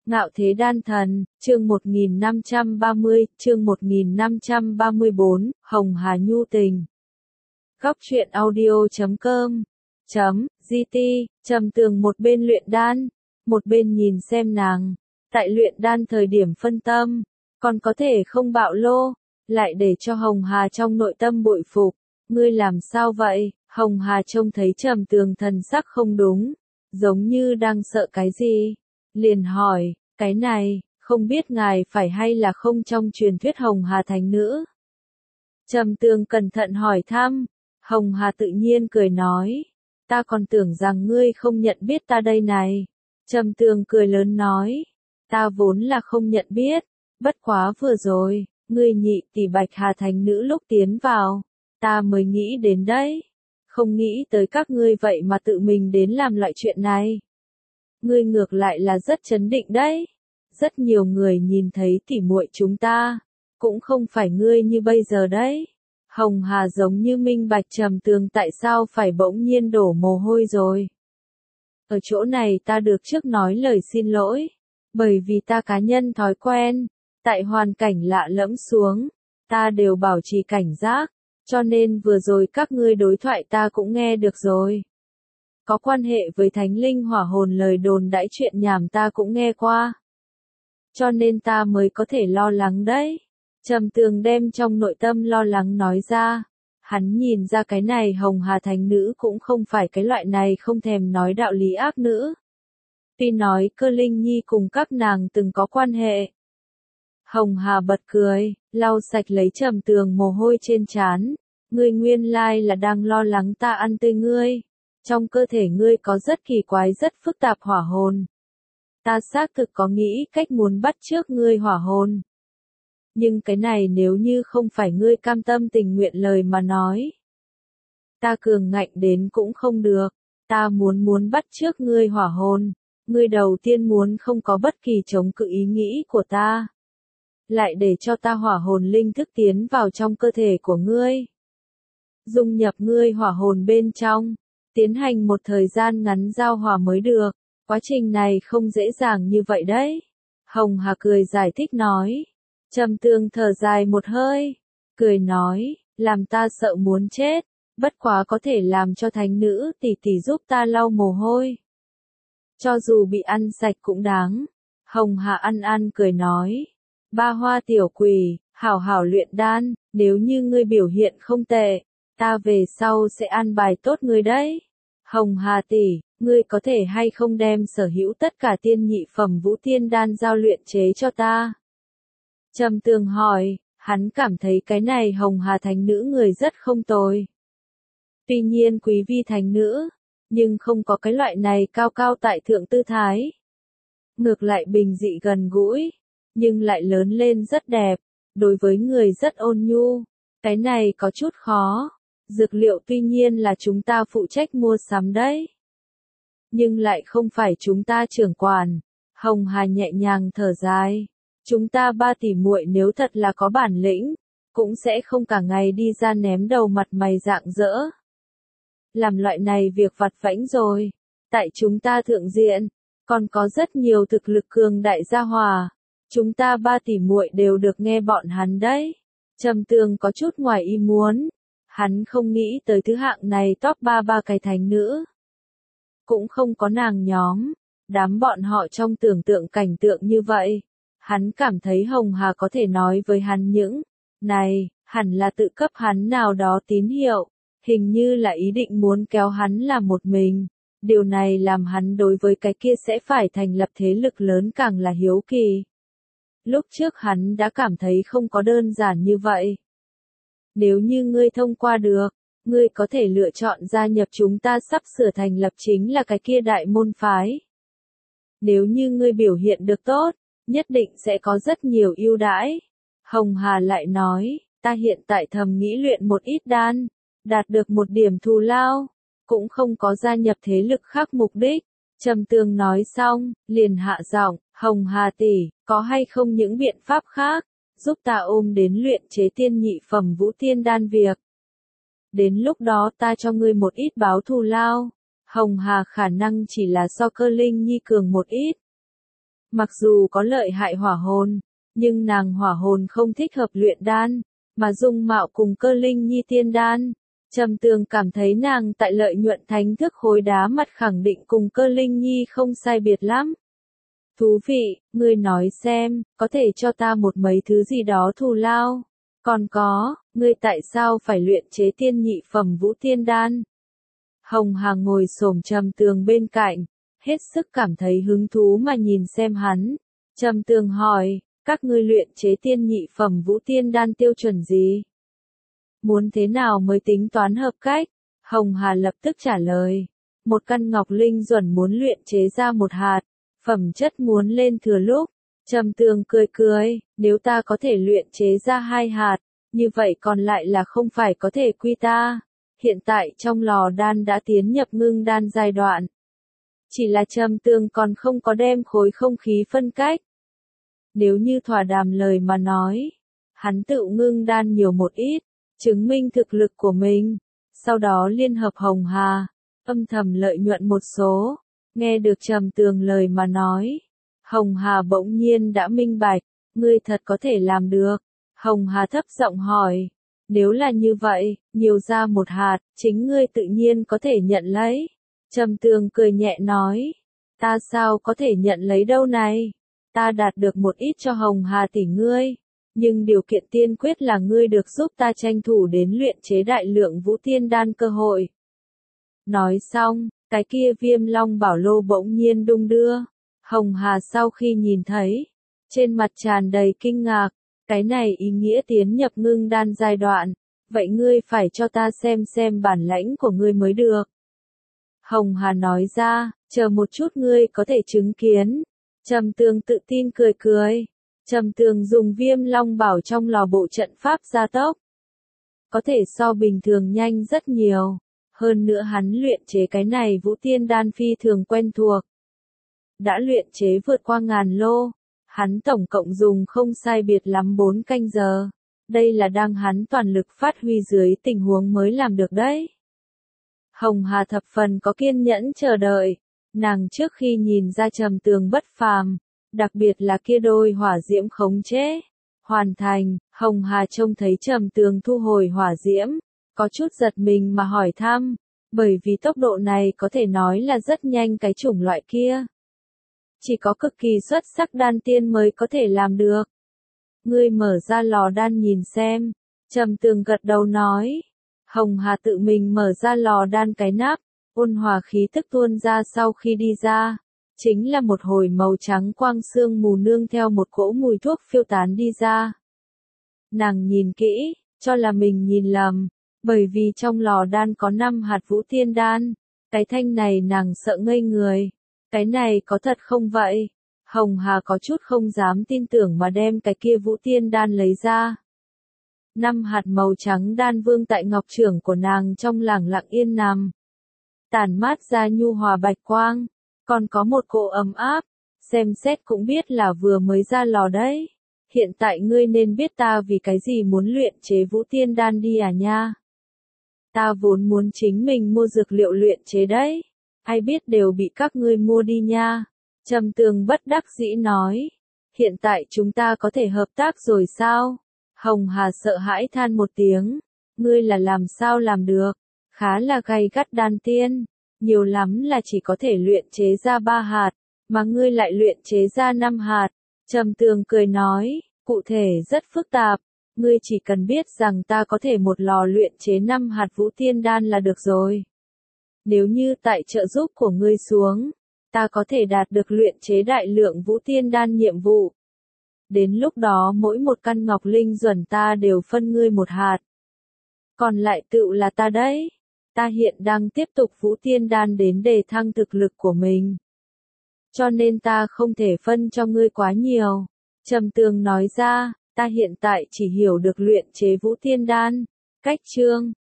Ngạo Thế Đan Thần, chương 1530, chương 1534, Hồng Hà Nhu Tình. Góc truyện audio.com .gt, Trầm Tường một bên luyện đan, một bên nhìn xem nàng. Tại luyện đan thời điểm phân tâm, còn có thể không bạo lô, lại để cho Hồng Hà trong nội tâm bội phục. Ngươi làm sao vậy? Hồng Hà trông thấy Trầm Tường thần sắc không đúng, giống như đang sợ cái gì. Liền hỏi, cái này, không biết ngài phải hay là không trong truyền thuyết Hồng Hà thánh nữ? Trầm Tường cẩn thận hỏi thăm, Hồng Hà tự nhiên cười nói, ta còn tưởng rằng ngươi không nhận biết ta đây này. Trầm Tường cười lớn nói, ta vốn là không nhận biết, bất quá vừa rồi, ngươi nhị tỷ Bạch Hà thánh nữ lúc tiến vào, ta mới nghĩ đến đấy, không nghĩ tới các ngươi vậy mà tự mình đến làm loại chuyện này. Ngươi ngược lại là rất trấn định đấy. Rất nhiều người nhìn thấy tỉ muội chúng ta, cũng không phải ngươi như bây giờ đấy. Hồng Hà giống như minh bạch Trầm Tường tại sao phải bỗng nhiên đổ mồ hôi rồi. Ở chỗ này ta được trước nói lời xin lỗi, bởi vì ta cá nhân thói quen, tại hoàn cảnh lạ lẫm xuống, ta đều bảo trì cảnh giác, cho nên vừa rồi các ngươi đối thoại ta cũng nghe được rồi. Có quan hệ với thánh linh hỏa hồn lời đồn đãi chuyện nhảm ta cũng nghe qua. Cho nên ta mới có thể lo lắng đấy. Trầm Tường đem trong nội tâm lo lắng nói ra. Hắn nhìn ra cái này Hồng Hà thánh nữ cũng không phải cái loại này không thèm nói đạo lý ác nữ. Tuy nói Cơ Linh Nhi cùng các nàng từng có quan hệ. Hồng Hà bật cười, lau sạch lấy Trầm Tường mồ hôi trên trán. Ngươi nguyên lai là đang lo lắng ta ăn tươi ngươi. Trong cơ thể ngươi có rất kỳ quái rất phức tạp hỏa hồn. Ta xác thực có nghĩ cách muốn bắt chước ngươi hỏa hồn. Nhưng cái này nếu như không phải ngươi cam tâm tình nguyện lời mà nói. Ta cường ngạnh đến cũng không được. Ta muốn bắt chước ngươi hỏa hồn. Ngươi đầu tiên muốn không có bất kỳ chống cự ý nghĩ của ta. Lại để cho ta hỏa hồn linh thức tiến vào trong cơ thể của ngươi. Dung nhập ngươi hỏa hồn bên trong. Tiến hành một thời gian ngắn giao hòa mới được. Quá trình này không dễ dàng như vậy đấy. Hồng Hà cười giải thích nói. Trầm Tường thở dài một hơi. Cười nói, làm ta sợ muốn chết. Bất quá có thể làm cho thánh nữ tỷ tỷ giúp ta lau mồ hôi. Cho dù bị ăn sạch cũng đáng. Hồng Hà ăn cười nói. Ba Hoa tiểu quỷ, hảo hảo luyện đan. Nếu như ngươi biểu hiện không tệ, ta về sau sẽ an bài tốt ngươi đấy. Hồng Hà tỷ, ngươi có thể hay không đem sở hữu tất cả tiên nhị phẩm vũ tiên đan giao luyện chế cho ta? Trầm Tường hỏi, hắn cảm thấy cái này Hồng Hà thánh nữ người rất không tồi. Tuy nhiên quý vi thánh nữ, nhưng không có cái loại này cao cao tại thượng tư thái. Ngược lại bình dị gần gũi, nhưng lại lớn lên rất đẹp, đối với người rất ôn nhu. Cái này có chút khó. Dược liệu tuy nhiên là chúng ta phụ trách mua sắm đấy. Nhưng lại không phải chúng ta trưởng quản. Hồng Hà nhẹ nhàng thở dài. Chúng ta ba tỷ muội nếu thật là có bản lĩnh, cũng sẽ không cả ngày đi ra ném đầu mặt mày rạng rỡ. Làm loại này việc vặt vãnh rồi. Tại chúng ta thượng diện, còn có rất nhiều thực lực cường đại gia hòa. Chúng ta ba tỷ muội đều được nghe bọn hắn đấy. Trầm Tường có chút ngoài ý muốn. Hắn không nghĩ tới thứ hạng này top 3 cái thánh nữ. Cũng không có nàng nhóm. Đám bọn họ trong tưởng tượng cảnh tượng như vậy. Hắn cảm thấy Hồng Hà có thể nói với hắn những này, hẳn là tự cấp hắn nào đó tín hiệu. Hình như là ý định muốn kéo hắn làm một mình. Điều này làm hắn đối với cái kia sẽ phải thành lập thế lực lớn càng là hiếu kỳ. Lúc trước hắn đã cảm thấy không có đơn giản như vậy. Nếu như ngươi thông qua được, ngươi có thể lựa chọn gia nhập chúng ta sắp sửa thành lập chính là cái kia đại môn phái. Nếu như ngươi biểu hiện được tốt, nhất định sẽ có rất nhiều ưu đãi. Hồng Hà lại nói, ta hiện tại thầm nghĩ luyện một ít đan, đạt được một điểm thù lao, cũng không có gia nhập thế lực khác mục đích. Trầm Tường nói xong, liền hạ giọng, Hồng Hà tỷ, có hay không những biện pháp khác, giúp ta ôm đến luyện chế tiên nhị phẩm vũ tiên đan việc. Đến lúc đó ta cho ngươi một ít báo thù lao. Hồng Hà khả năng chỉ là so Cơ Linh Nhi cường một ít. Mặc dù có lợi hại hỏa hồn, nhưng nàng hỏa hồn không thích hợp luyện đan, mà dung mạo cùng Cơ Linh Nhi tiên đan. Trầm Tường cảm thấy nàng tại Lợi Nhuận Thánh Thức khối đá mặt khẳng định cùng Cơ Linh Nhi không sai biệt lắm. Thú vị, ngươi nói xem, có thể cho ta một mấy thứ gì đó thù lao. Còn có, ngươi tại sao phải luyện chế tiên nhị phẩm vũ tiên đan? Hồng Hà ngồi xổm Trầm Tường bên cạnh, hết sức cảm thấy hứng thú mà nhìn xem hắn. Trầm Tường hỏi, các ngươi luyện chế tiên nhị phẩm vũ tiên đan tiêu chuẩn gì? Muốn thế nào mới tính toán hợp cách? Hồng Hà lập tức trả lời, một căn ngọc linh duẩn muốn luyện chế ra một hạt, phẩm chất muốn lên thừa lúc. Trầm Tường cười cười, nếu ta có thể luyện chế ra 2 hạt, như vậy còn lại là không phải có thể quy ta. Hiện tại trong lò đan đã tiến nhập ngưng đan giai đoạn. Chỉ là Trầm Tường còn không có đem khối không khí phân cách. Nếu như thỏa đàm lời mà nói, hắn tự ngưng đan nhiều một ít, chứng minh thực lực của mình, sau đó liên hợp Hồng Hà, âm thầm lợi nhuận một số. Nghe được Trầm Tường lời mà nói, Hồng Hà bỗng nhiên đã minh bạch, ngươi thật có thể làm được. Hồng Hà thấp giọng hỏi, nếu là như vậy, nhiều ra một hạt, chính ngươi tự nhiên có thể nhận lấy. Trầm Tường cười nhẹ nói, ta sao có thể nhận lấy đâu này, ta đạt được một ít cho Hồng Hà tỷ ngươi, nhưng điều kiện tiên quyết là ngươi được giúp ta tranh thủ đến luyện chế đại lượng vũ tiên đan cơ hội. Nói xong, cái kia Viêm Long bảo lô bỗng nhiên đung đưa. Hồng Hà sau khi nhìn thấy, trên mặt tràn đầy kinh ngạc, cái này ý nghĩa tiến nhập ngưng đan giai đoạn, vậy ngươi phải cho ta xem bản lãnh của ngươi mới được. Hồng Hà nói ra, chờ một chút ngươi có thể chứng kiến. Trầm Tường tự tin cười cười. Trầm Tường dùng Viêm Long bảo trong lò bộ trận pháp gia tốc, có thể so bình thường nhanh rất nhiều. Hơn nữa hắn luyện chế cái này vũ tiên đan phi thường quen thuộc. Đã luyện chế vượt qua 1000 lô, hắn tổng cộng dùng không sai biệt lắm 4 canh giờ. Đây là đang hắn toàn lực phát huy dưới tình huống mới làm được đấy. Hồng Hà thập phần có kiên nhẫn chờ đợi, nàng trước khi nhìn ra Trầm Tường bất phàm, đặc biệt là kia đôi hỏa diễm khống chế. Hoàn thành, Hồng Hà trông thấy Trầm Tường thu hồi hỏa diễm, có chút giật mình mà hỏi thăm, bởi vì tốc độ này có thể nói là rất nhanh cái chủng loại kia. Chỉ có cực kỳ xuất sắc đan tiên mới có thể làm được. Ngươi mở ra lò đan nhìn xem. Trầm Tường gật đầu nói. Hồng Hà tự mình mở ra lò đan cái nắp, ôn hòa khí tức tuôn ra sau khi đi ra. Chính là một hồi màu trắng quang sương mù nương theo một cỗ mùi thuốc phiêu tán đi ra. Nàng nhìn kỹ, cho là mình nhìn lầm, bởi vì trong lò đan có 5 hạt vũ tiên đan. Cái thanh này nàng sợ ngây người. Cái này có thật không vậy? Hồng Hà có chút không dám tin tưởng mà đem cái kia vũ tiên đan lấy ra. 5 hạt màu trắng đan vương tại ngọc trưởng của nàng trong lẳng lặng yên nằm. Tản mát ra nhu hòa bạch quang, còn có một cỗ ấm áp, xem xét cũng biết là vừa mới ra lò đấy. Hiện tại ngươi nên biết ta vì cái gì muốn luyện chế vũ tiên đan đi à nha. Ta vốn muốn chính mình mua dược liệu luyện chế đấy. Ai biết đều bị các ngươi mua đi nha. Trầm Tường bất đắc dĩ nói. Hiện tại chúng ta có thể hợp tác rồi sao? Hồng Hà sợ hãi than một tiếng. Ngươi là làm sao làm được? Khá là gay gắt đan tiên. Nhiều lắm là chỉ có thể luyện chế ra 3 hạt. Mà ngươi lại luyện chế ra 5 hạt. Trầm Tường cười nói. Cụ thể rất phức tạp. Ngươi chỉ cần biết rằng ta có thể một lò luyện chế 5 hạt vũ tiên đan là được rồi. Nếu như tại trợ giúp của ngươi xuống, ta có thể đạt được luyện chế đại lượng vũ tiên đan nhiệm vụ. Đến lúc đó mỗi một căn ngọc linh duẩn ta đều phân ngươi một hạt. Còn lại tựu là ta đấy. Ta hiện đang tiếp tục vũ tiên đan đến đề thăng thực lực của mình. Cho nên ta không thể phân cho ngươi quá nhiều. Trầm Tường nói ra, ta hiện tại chỉ hiểu được luyện chế vũ tiên đan. Cách chương